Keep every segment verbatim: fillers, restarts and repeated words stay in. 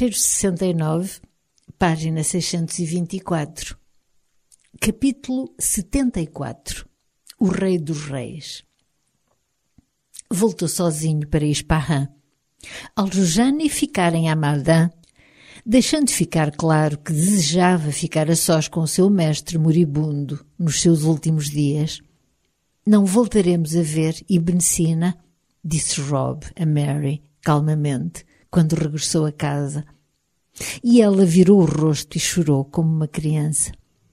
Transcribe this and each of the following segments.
Fecheiro sessenta e nove, página seiscentos e vinte e quatro. Capítulo setenta e quatro. O Rei dos Reis. Voltou sozinho para Ispahan. Al-Juzani ficara em Hamadan, deixando ficar claro que desejava ficar a sós com o seu mestre moribundo nos seus últimos dias. Não voltaremos a ver Ibn Sina, disse Rob a Mary, calmamente, quando regressou a casa. E ela virou o rosto e chorou como uma criança.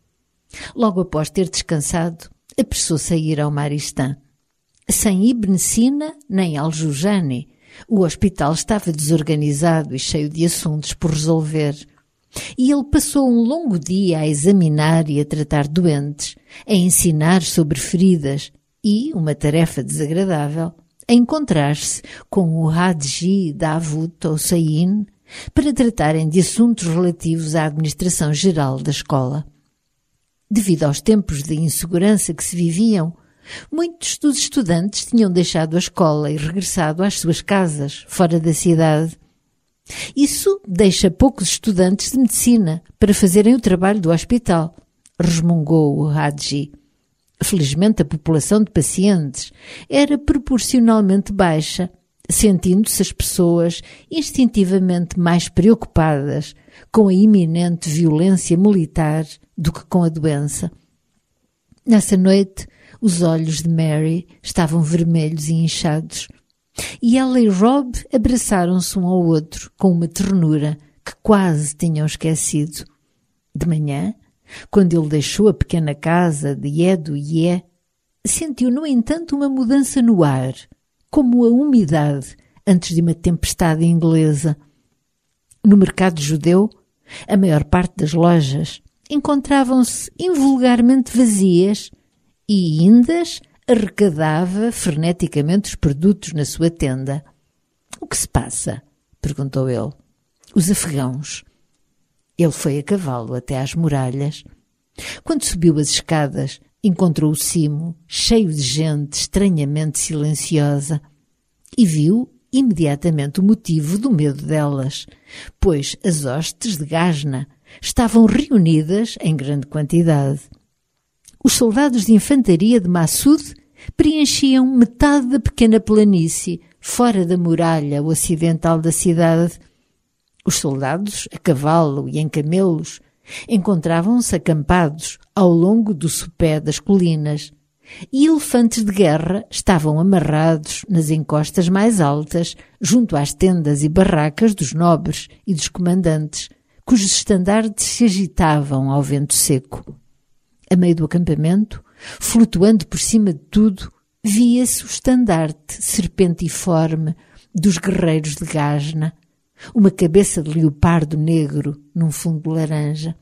Logo após ter descansado, apressou-se a ir ao Maristã. Sem Ibn Sina nem Al-Juzani, o hospital estava desorganizado e cheio de assuntos por resolver. E ele passou um longo dia a examinar e a tratar doentes, a ensinar sobre feridas e, uma tarefa desagradável, a encontrar-se com o Hadji Davut Hossein para tratarem de assuntos relativos à administração geral da escola. Devido aos tempos de insegurança que se viviam, muitos dos estudantes tinham deixado a escola e regressado às suas casas, fora da cidade. Isso deixa poucos estudantes de medicina para fazerem o trabalho do hospital, resmungou o Hadji. Felizmente a população de pacientes era proporcionalmente baixa, sentindo-se as pessoas instintivamente mais preocupadas com a iminente violência militar do que com a doença. Nessa noite, os olhos de Mary estavam vermelhos e inchados, e ela e Rob abraçaram-se um ao outro com uma ternura que quase tinham esquecido. De manhã, quando ele deixou a pequena casa de Yedo-Ye, sentiu, no entanto, uma mudança no ar, como a umidade antes de uma tempestade inglesa. No mercado judeu, a maior parte das lojas encontravam-se invulgarmente vazias e Indas arrecadava freneticamente os produtos na sua tenda. — O que se passa? — perguntou ele. — Os afegãos. Ele foi a cavalo até às muralhas. Quando subiu as escadas, encontrou o cimo, cheio de gente estranhamente silenciosa, e viu imediatamente o motivo do medo delas, pois as hostes de Gazna estavam reunidas em grande quantidade. Os soldados de infantaria de Massoud preenchiam metade da pequena planície, fora da muralha ocidental da cidade. Os soldados, a cavalo e em camelos, encontravam-se acampados ao longo do sopé das colinas, e elefantes de guerra estavam amarrados nas encostas mais altas, junto às tendas e barracas dos nobres e dos comandantes, cujos estandartes se agitavam ao vento seco. A meio do acampamento, flutuando por cima de tudo, via-se o estandarte serpentiforme dos guerreiros de Gazna, uma cabeça de leopardo negro num fundo laranja.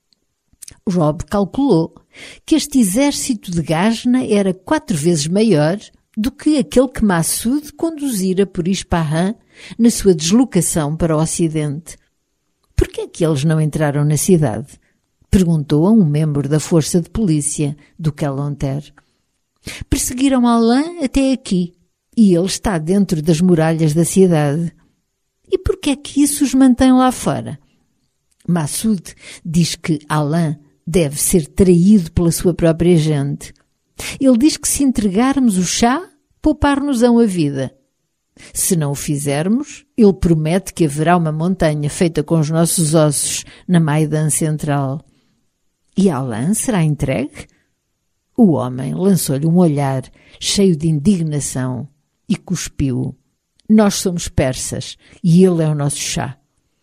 Rob calculou que este exército de Gazna era quatro vezes maior do que aquele que Massoud conduzira por Ispahan na sua deslocação para o ocidente. — Por que é que eles não entraram na cidade? — perguntou a um membro da força de polícia do Kelanter. — Perseguiram Alain até aqui, e ele está dentro das muralhas da cidade. — E por que é que isso os mantém lá fora? Massoud diz que Alain deve ser traído pela sua própria gente. Ele diz que se entregarmos o chá, poupar-nos-ão a vida. Se não o fizermos, ele promete que haverá uma montanha feita com os nossos ossos na Maidan Central. E Alain será entregue? O homem lançou-lhe um olhar cheio de indignação e cuspiu. Nós somos persas e ele é o nosso chá.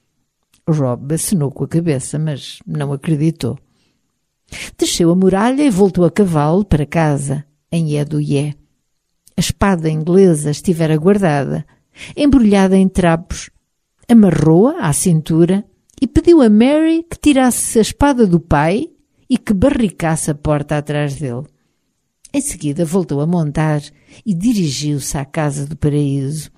Rob acenou com a cabeça, mas não acreditou. Desceu a muralha e voltou a cavalo para casa, em Yedo-Ye. A espada inglesa estivera guardada, embrulhada em trapos. Amarrou-a à cintura e pediu a Mary que tirasse a espada do pai e que barricasse a porta atrás dele. Em seguida voltou a montar e dirigiu-se à casa do paraíso.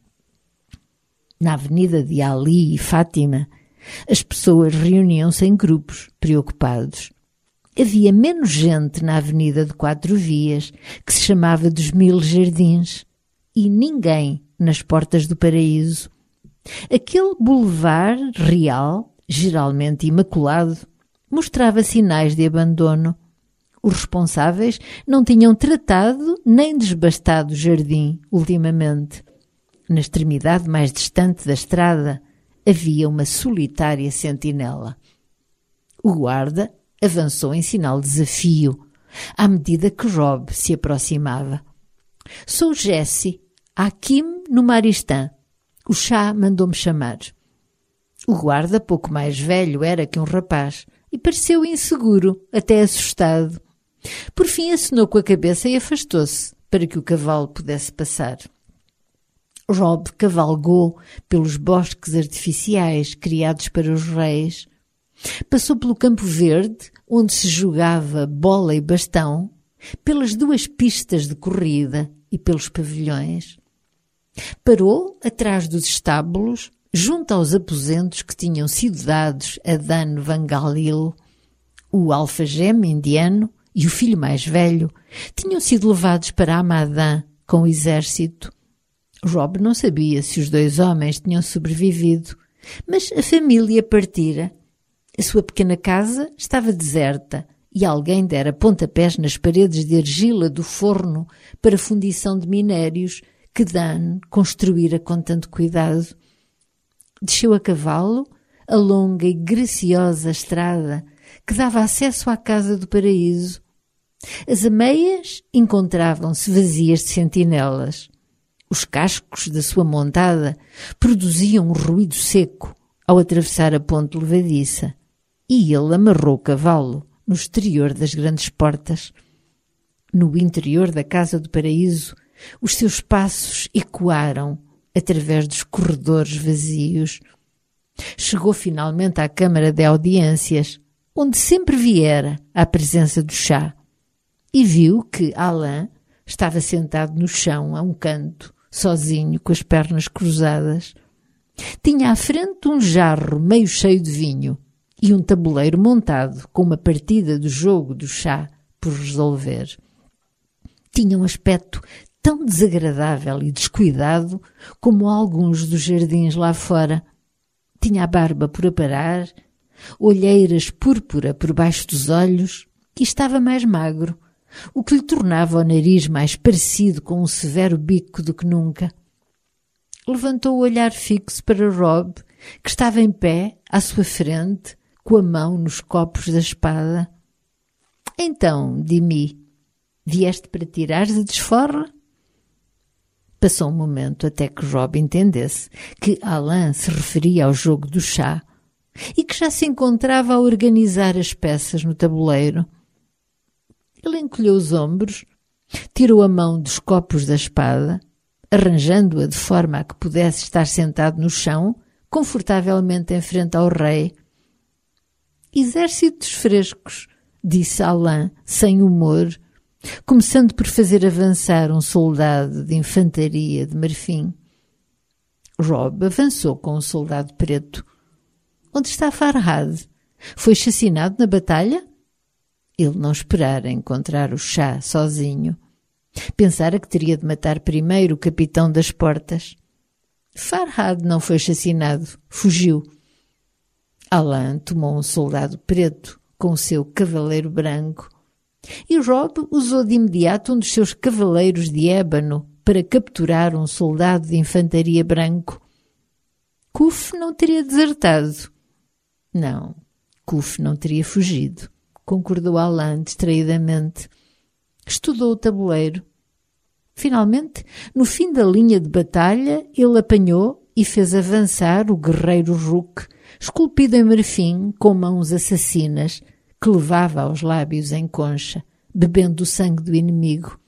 Na avenida de Ali e Fátima, as pessoas reuniam-se em grupos, preocupados. Havia menos gente na avenida de quatro vias, que se chamava dos Mil Jardins, e ninguém nas portas do paraíso. Aquele boulevard real, geralmente imaculado, mostrava sinais de abandono. Os responsáveis não tinham tratado nem desbastado o jardim ultimamente. Na extremidade mais distante da estrada havia uma solitária sentinela. O guarda avançou em sinal de desafio, à medida que Rob se aproximava. Sou Jesse, Hakim no Maristã. O chá mandou-me chamar. O guarda, pouco mais velho era que um rapaz, e pareceu inseguro, até assustado. Por fim acenou com a cabeça e afastou-se, para que o cavalo pudesse passar. Rob cavalgou pelos bosques artificiais criados para os reis. Passou pelo campo verde, onde se jogava bola e bastão, pelas duas pistas de corrida e pelos pavilhões. Parou atrás dos estábulos, junto aos aposentos que tinham sido dados a Dan Van Galil. O alfageme indiano e o filho mais velho tinham sido levados para Hamadan com o exército. Rob não sabia se os dois homens tinham sobrevivido, mas a família partira. A sua pequena casa estava deserta e alguém dera pontapés nas paredes de argila do forno para fundição de minérios que Dan construíra com tanto cuidado. Desceu a cavalo a longa e graciosa estrada que dava acesso à casa do paraíso. As ameias encontravam-se vazias de sentinelas. Os cascos da sua montada produziam um ruído seco ao atravessar a ponte levadiça, e ele amarrou o cavalo no exterior das grandes portas. No interior da casa do paraíso, os seus passos ecoaram através dos corredores vazios. Chegou finalmente à câmara de audiências, onde sempre viera à presença do chá, e viu que Alain estava sentado no chão a um canto, sozinho, com as pernas cruzadas. Tinha à frente um jarro meio cheio de vinho e um tabuleiro montado com uma partida do jogo do chá por resolver. Tinha um aspecto tão desagradável e descuidado como alguns dos jardins lá fora. Tinha a barba por aparar, olheiras púrpura por baixo dos olhos e estava mais magro, o que lhe tornava o nariz mais parecido com um severo bico do que nunca. Levantou o olhar fixo para Rob, que estava em pé, à sua frente, com a mão nos copos da espada. — Então, Dimi, vieste para tirares a desforra? Passou um momento até que Rob entendesse que Alain se referia ao jogo do chá e que já se encontrava a organizar as peças no tabuleiro. Ele encolheu os ombros, tirou a mão dos copos da espada, arranjando-a de forma a que pudesse estar sentado no chão, confortavelmente em frente ao rei. — Exércitos frescos, disse Alain, sem humor, começando por fazer avançar um soldado de infantaria de marfim. Rob avançou com o soldado preto. — Onde está Farhad? Foi chacinado na batalha? Ele não esperara encontrar o chá sozinho. Pensara que teria de matar primeiro o capitão das portas. Farhad não foi chacinado, fugiu. Alain tomou um soldado preto com o seu cavaleiro branco e Rob usou de imediato um dos seus cavaleiros de ébano para capturar um soldado de infantaria branco. Kuf não teria desertado. Não, Kuf não teria fugido, concordou Alain distraidamente. Estudou o tabuleiro. Finalmente, no fim da linha de batalha, ele apanhou e fez avançar o guerreiro Rook, esculpido em marfim, com mãos assassinas, que levava aos lábios em concha, bebendo o sangue do inimigo.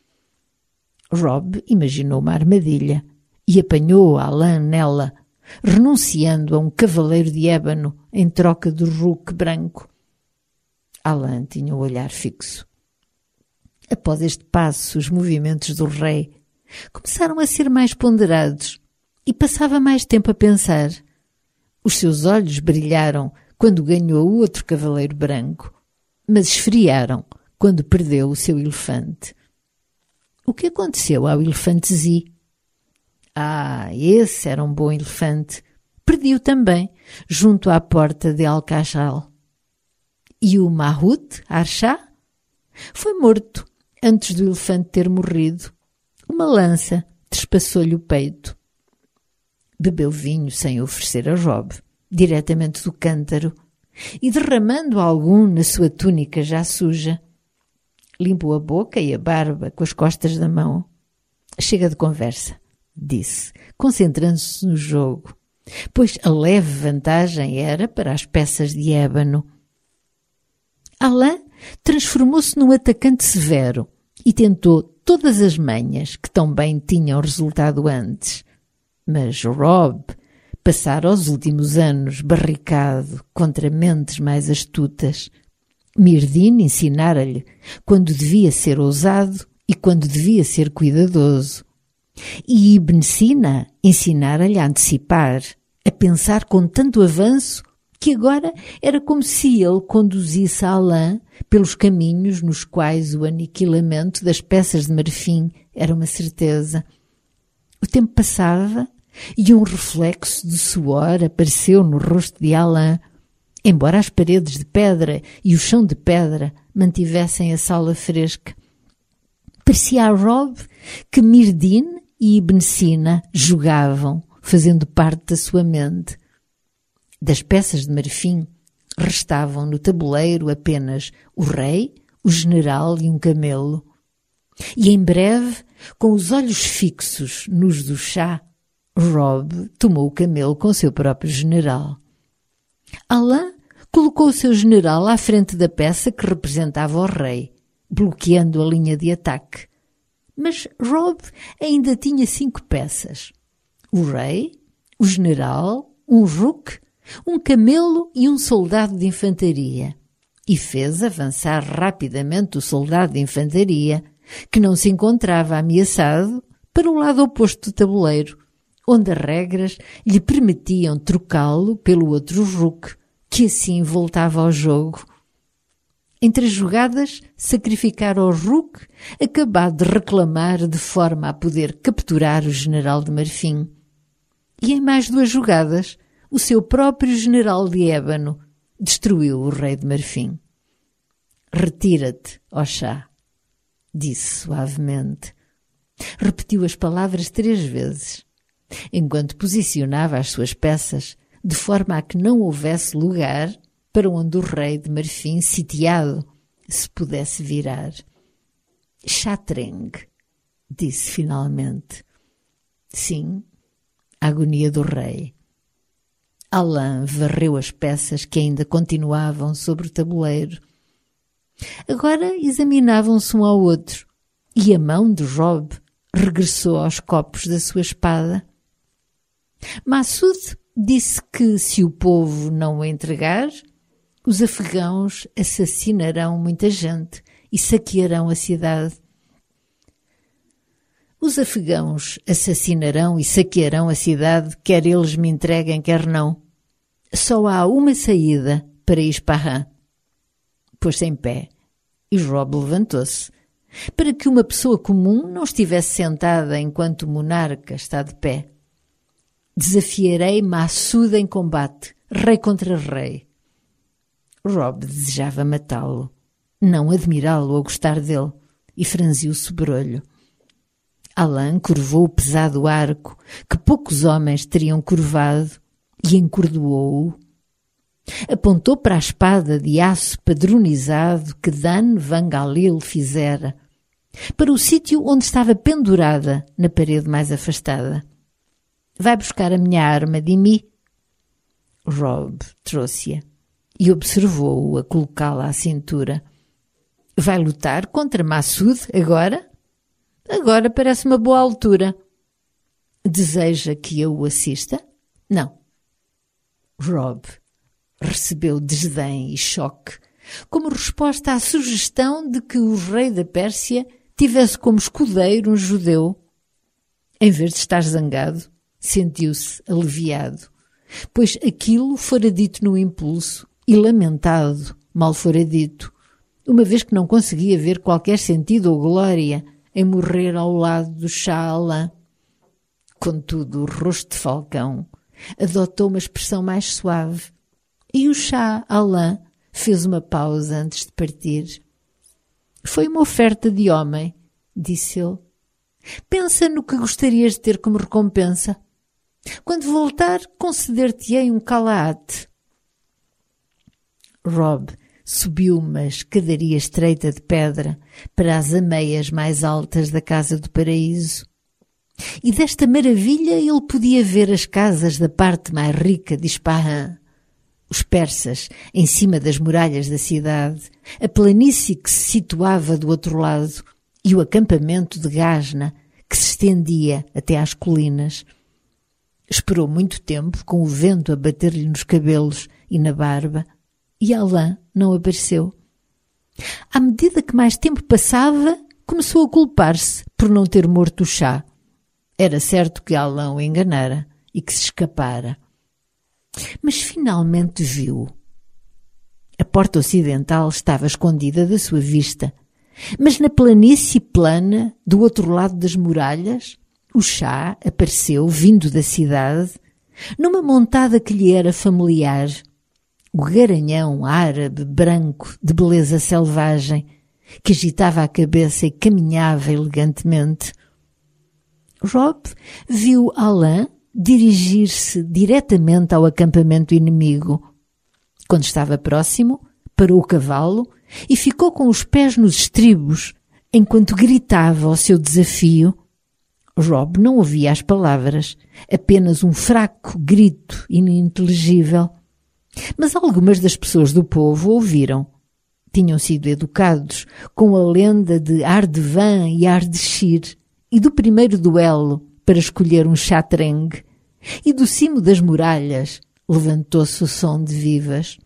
Rob imaginou uma armadilha e apanhou Alain nela, renunciando a um cavaleiro de ébano em troca do Rook branco. Alain tinha o olhar fixo. Após este passo, os movimentos do rei começaram a ser mais ponderados e passava mais tempo a pensar. Os seus olhos brilharam quando ganhou o outro cavaleiro branco, mas esfriaram quando perdeu o seu elefante. O que aconteceu ao elefante Zi? Ah, esse era um bom elefante, perdiu também, junto à porta de Al-Kashal. E o Mahut Arshá foi morto antes do elefante ter morrido. Uma lança trespassou-lhe o peito. Bebeu vinho sem oferecer a Job, diretamente do cântaro, e derramando algum na sua túnica já suja. Limpou a boca e a barba com as costas da mão. Chega de conversa, disse, concentrando-se no jogo, pois a leve vantagem era para as peças de ébano. Alain transformou-se num atacante severo e tentou todas as manhas que tão bem tinham resultado antes. Mas Rob passara os últimos anos barricado contra mentes mais astutas. Mirdin ensinara-lhe quando devia ser ousado e quando devia ser cuidadoso. E Ibn Sina ensinara-lhe a antecipar, a pensar com tanto avanço que agora era como se ele conduzisse Alain pelos caminhos nos quais o aniquilamento das peças de marfim era uma certeza. O tempo passava e um reflexo de suor apareceu no rosto de Alain, embora as paredes de pedra e o chão de pedra mantivessem a sala fresca. Parecia a Rob que Mirdin e Ibn Sina jogavam, fazendo parte da sua mente. Das peças de marfim restavam no tabuleiro apenas o rei, o general e um camelo. E em breve, com os olhos fixos nos do chá, Rob tomou o camelo com seu próprio general. Alain colocou o seu general à frente da peça que representava o rei, bloqueando a linha de ataque. Mas Rob ainda tinha cinco peças. O rei, o general, um rook, um camelo e um soldado de infantaria. E fez avançar rapidamente o soldado de infantaria, que não se encontrava ameaçado, para o lado oposto do tabuleiro, onde as regras lhe permitiam trocá-lo pelo outro rook, que assim voltava ao jogo. Entre as jogadas, sacrificar o rook, acabado de reclamar de forma a poder capturar o general de marfim. E em mais duas jogadas, o seu próprio general de ébano destruiu o rei de marfim. «Retira-te, ó chá», disse suavemente. Repetiu as palavras três vezes, enquanto posicionava as suas peças de forma a que não houvesse lugar para onde o rei de marfim sitiado se pudesse virar. «Chatreng», disse finalmente. Sim, a agonia do rei. Alain varreu as peças que ainda continuavam sobre o tabuleiro. Agora examinavam-se um ao outro, e a mão de Rob regressou aos copos da sua espada. Massoud disse que, se o povo não o entregar, os afegãos assassinarão muita gente e saquearão a cidade. Os afegãos assassinarão e saquearão a cidade, quer eles me entreguem, quer não. Só há uma saída para Ispahan. Pôs-se em pé e Rob levantou-se, para que uma pessoa comum não estivesse sentada enquanto o monarca está de pé. Desafiarei Massoud em combate, rei contra rei. Rob desejava matá-lo, não admirá-lo ou gostar dele, e franziu o sobrolho. Alain curvou o pesado arco que poucos homens teriam curvado e encordoou-o. Apontou para a espada de aço padronizado que Dan Van Galil fizera, para o sítio onde estava pendurada na parede mais afastada. Vai buscar a minha arma, Dimi. Rob trouxe-a e observou-o a colocá-la à cintura. Vai lutar contra Massoud agora? Agora parece uma boa altura. Deseja que eu o assista? Não. Rob recebeu desdém e choque, como resposta à sugestão de que o rei da Pérsia tivesse como escudeiro um judeu. Em vez de estar zangado, sentiu-se aliviado, pois aquilo fora dito no impulso e lamentado, mal fora dito, uma vez que não conseguia ver qualquer sentido ou glória em morrer ao lado do Shah Alain. Contudo, o rosto de Falcão adotou uma expressão mais suave. E o Shah Alam fez uma pausa antes de partir. Foi uma oferta de homem, disse ele. Pensa no que gostarias de ter como recompensa. Quando voltar, conceder-te-ei um calaate. Rob subiu uma escadaria estreita de pedra para as ameias mais altas da Casa do Paraíso. E desta maravilha ele podia ver as casas da parte mais rica de Ispahan, os persas em cima das muralhas da cidade, a planície que se situava do outro lado e o acampamento de Gazna que se estendia até às colinas. Esperou muito tempo, com o vento a bater-lhe nos cabelos e na barba, e Alam não apareceu. À medida que mais tempo passava, começou a culpar-se por não ter morto o Shah. Era certo que Alam o enganara e que se escapara. Mas finalmente viu. A porta ocidental estava escondida da sua vista, mas na planície plana, do outro lado das muralhas, o Shah apareceu, vindo da cidade, numa montada que lhe era familiar, o garanhão árabe branco de beleza selvagem, que agitava a cabeça e caminhava elegantemente. Rob viu Alam dirigir-se diretamente ao acampamento inimigo. Quando estava próximo, parou o cavalo e ficou com os pés nos estribos, enquanto gritava o seu desafio. Rob não ouvia as palavras, apenas um fraco grito ininteligível. Mas algumas das pessoas do povo ouviram. Tinham sido educados com a lenda de Ardevan e Ardeshir e do primeiro duelo para escolher um chatreng. E do cimo das muralhas levantou-se o som de vivas.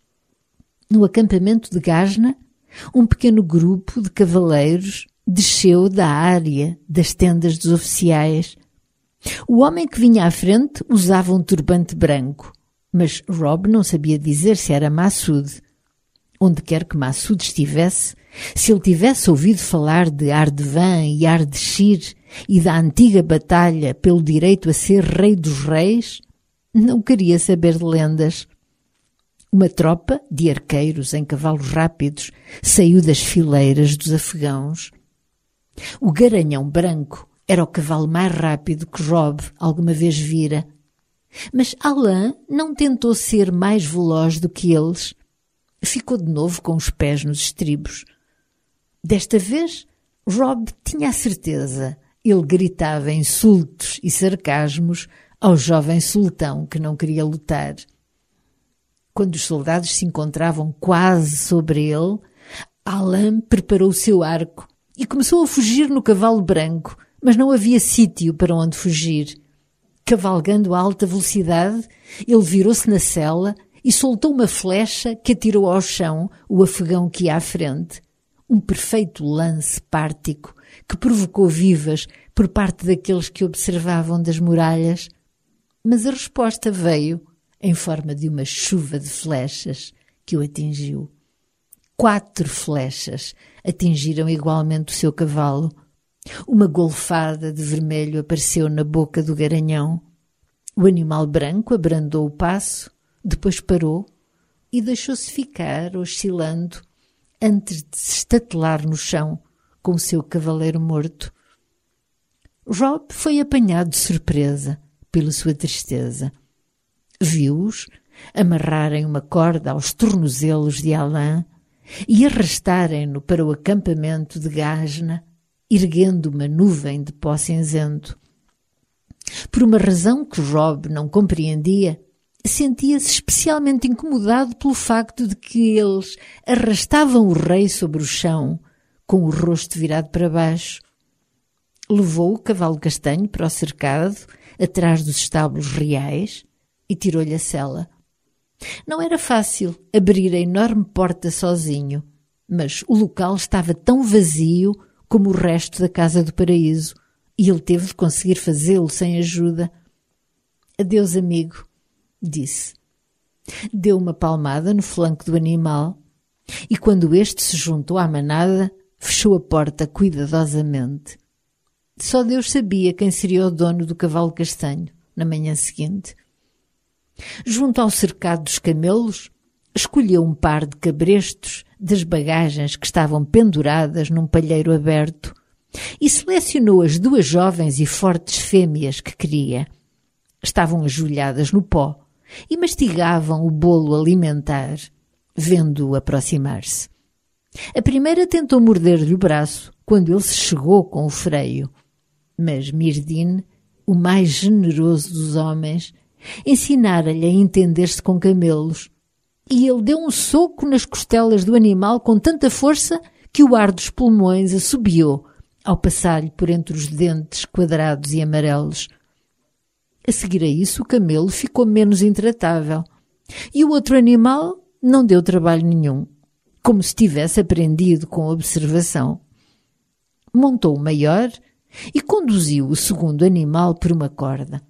No acampamento de Gazna, um pequeno grupo de cavaleiros desceu da área das tendas dos oficiais. O homem que vinha à frente usava um turbante branco, mas Rob não sabia dizer se era Massoud. Onde quer que Massoud estivesse, se ele tivesse ouvido falar de Ardevan e Ardeshir e da antiga batalha pelo direito a ser rei dos reis, não queria saber de lendas. Uma tropa de arqueiros em cavalos rápidos saiu das fileiras dos afegãos. O garanhão branco era o cavalo mais rápido que Rob alguma vez vira. Mas Alam não tentou ser mais veloz do que eles. Ficou de novo com os pés nos estribos. Desta vez, Rob tinha a certeza. Ele gritava insultos e sarcasmos ao jovem sultão que não queria lutar. Quando os soldados se encontravam quase sobre ele, Alam preparou o seu arco e começou a fugir no cavalo branco, mas não havia sítio para onde fugir. Cavalgando a alta velocidade, ele virou-se na sela e soltou uma flecha que atirou ao chão o afegão que ia à frente. Um perfeito lance pártico que provocou vivas por parte daqueles que observavam das muralhas. Mas a resposta veio em forma de uma chuva de flechas que o atingiu. Quatro flechas atingiram igualmente o seu cavalo. Uma golfada de vermelho apareceu na boca do garanhão. O animal branco abrandou o passo, depois parou e deixou-se ficar, oscilando, antes de se estatelar no chão com o seu cavaleiro morto. Rob foi apanhado de surpresa pela sua tristeza. Viu-os amarrarem uma corda aos tornozelos de Alam e arrastarem-no para o acampamento de Gazna, erguendo uma nuvem de pó cinzento. Por uma razão que Rob não compreendia, sentia-se especialmente incomodado pelo facto de que eles arrastavam o rei sobre o chão, com o rosto virado para baixo. Levou o cavalo castanho para o cercado, atrás dos estábulos reais, e tirou-lhe a sela. Não era fácil abrir a enorme porta sozinho, mas o local estava tão vazio como o resto da Casa do Paraíso, e ele teve de conseguir fazê-lo sem ajuda. «Adeus, amigo», disse. Deu uma palmada no flanco do animal, e quando este se juntou à manada, fechou a porta cuidadosamente. Só Deus sabia quem seria o dono do cavalo castanho na manhã seguinte. Junto ao cercado dos camelos, escolheu um par de cabrestos das bagagens que estavam penduradas num palheiro aberto e selecionou as duas jovens e fortes fêmeas que queria. Estavam ajoelhadas no pó e mastigavam o bolo alimentar, vendo-o aproximar-se. A primeira tentou morder-lhe o braço quando ele se chegou com o freio, mas Myrdhinn, o mais generoso dos homens, ensinara-lhe a entender-se com camelos, e ele deu um soco nas costelas do animal com tanta força que o ar dos pulmões assobiou ao passar-lhe por entre os dentes quadrados e amarelos. A seguir a isso, o camelo ficou menos intratável, e o outro animal não deu trabalho nenhum, como se tivesse aprendido com observação. Montou o maior e conduziu o segundo animal por uma corda.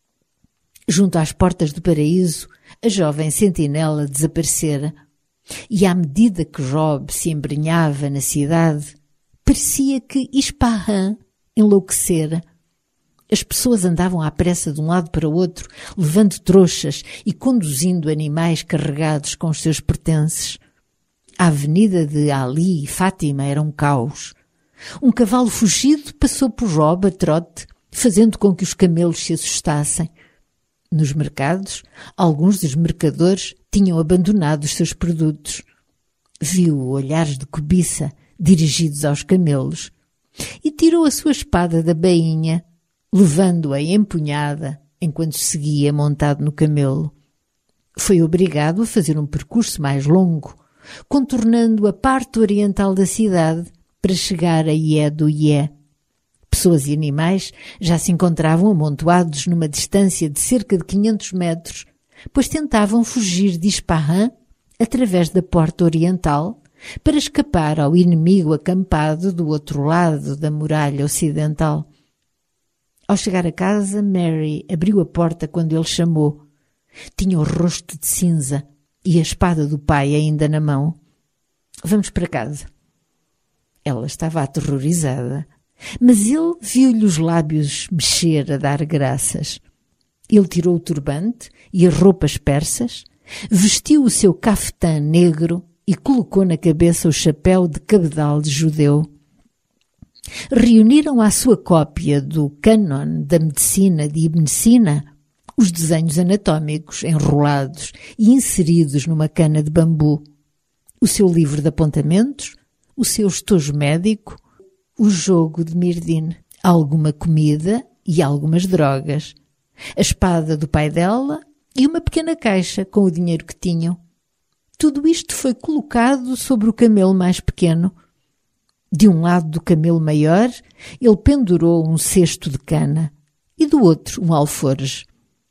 Junto às portas do paraíso, a jovem sentinela desaparecera, e à medida que Rob se embrenhava na cidade, parecia que Ispahan enlouquecera. As pessoas andavam à pressa de um lado para o outro, levando trouxas e conduzindo animais carregados com os seus pertences. A avenida de Ali e Fátima era um caos. Um cavalo fugido passou por Rob a trote, fazendo com que os camelos se assustassem. Nos mercados, alguns dos mercadores tinham abandonado os seus produtos. Viu olhares de cobiça dirigidos aos camelos e tirou a sua espada da bainha, levando-a empunhada enquanto seguia montado no camelo. Foi obrigado a fazer um percurso mais longo, contornando a parte oriental da cidade para chegar a Ié do Ié. Pessoas e animais já se encontravam amontoados numa distância de cerca de quinhentos metros, pois tentavam fugir de Ispahan através da porta oriental para escapar ao inimigo acampado do outro lado da muralha ocidental. Ao chegar a casa, Mary abriu a porta quando ele chamou. Tinha o rosto de cinza e a espada do pai ainda na mão. Vamos para casa. Ela estava aterrorizada, mas ele viu-lhe os lábios mexer a dar graças. Ele tirou o turbante e as roupas persas, vestiu o seu caftã negro e colocou na cabeça o chapéu de cabedal de judeu. Reuniram à sua cópia do Cânon da Medicina de Ibn Sina os desenhos anatómicos enrolados e inseridos numa cana de bambu, o seu livro de apontamentos, o seu estojo médico, o jogo de Myrdhinn, alguma comida e algumas drogas, a espada do pai dela e uma pequena caixa com o dinheiro que tinham. Tudo isto foi colocado sobre o camelo mais pequeno. De um lado do camelo maior, ele pendurou um cesto de cana e do outro um alforje.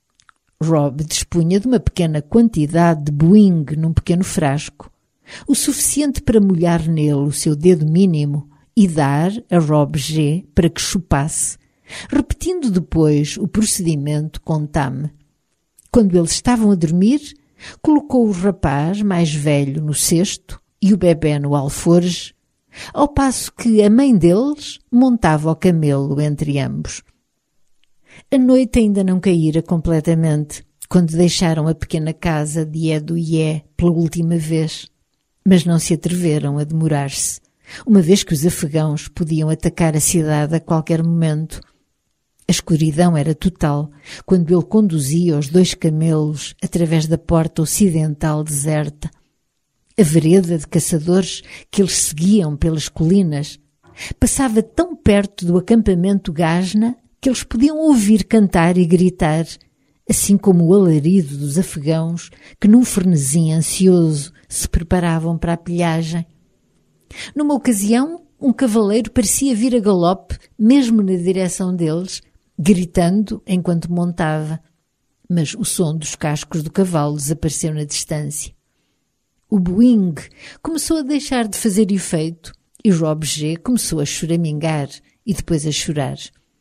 Rob dispunha de uma pequena quantidade de boing num pequeno frasco, o suficiente para molhar nele o seu dedo mínimo e dar a Rob G para que chupasse, repetindo depois o procedimento com Tam. Quando eles estavam a dormir, colocou o rapaz mais velho no cesto e o bebé no alforje, ao passo que a mãe deles montava o camelo entre ambos. A noite ainda não caíra completamente, quando deixaram a pequena casa de Ié do Ié pela última vez, mas não se atreveram a demorar-se, uma vez que os afegãos podiam atacar a cidade a qualquer momento. A escuridão era total quando ele conduzia os dois camelos através da porta ocidental deserta. A vereda de caçadores que eles seguiam pelas colinas passava tão perto do acampamento Gasna que eles podiam ouvir cantar e gritar, assim como o alarido dos afegãos que num frenesim ansioso se preparavam para a pilhagem. Numa ocasião, um cavaleiro parecia vir a galope mesmo na direção deles, gritando enquanto montava, mas o som dos cascos do cavalo desapareceu na distância. O boing começou a deixar de fazer efeito e Rob G começou a choramingar e depois a chorar.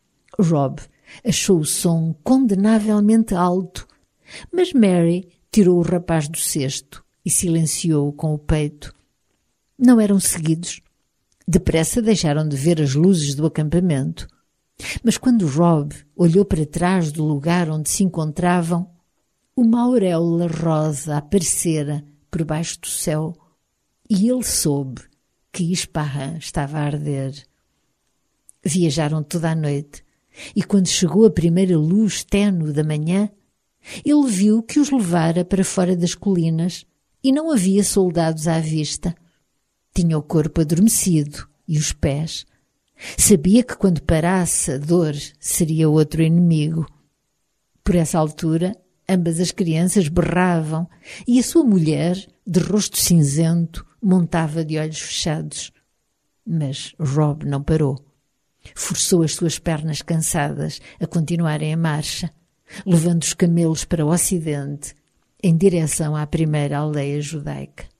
Rob achou o som condenavelmente alto, mas Mary tirou o rapaz do cesto e silenciou-o com o peito. Não eram seguidos. Depressa deixaram de ver as luzes do acampamento. Mas quando Rob olhou para trás do lugar onde se encontravam, uma auréola rosa aparecera por baixo do céu e ele soube que Ispahan estava a arder. Viajaram toda a noite e quando chegou a primeira luz ténue da manhã, ele viu que os levara para fora das colinas e não havia soldados à vista. Tinha o corpo adormecido e os pés. Sabia que quando parasse a dor seria outro inimigo. Por essa altura, ambas as crianças berravam e a sua mulher, de rosto cinzento, montava de olhos fechados. Mas Rob não parou. Forçou as suas pernas cansadas a continuarem a marcha, levando os camelos para o ocidente, em direção à primeira aldeia judaica.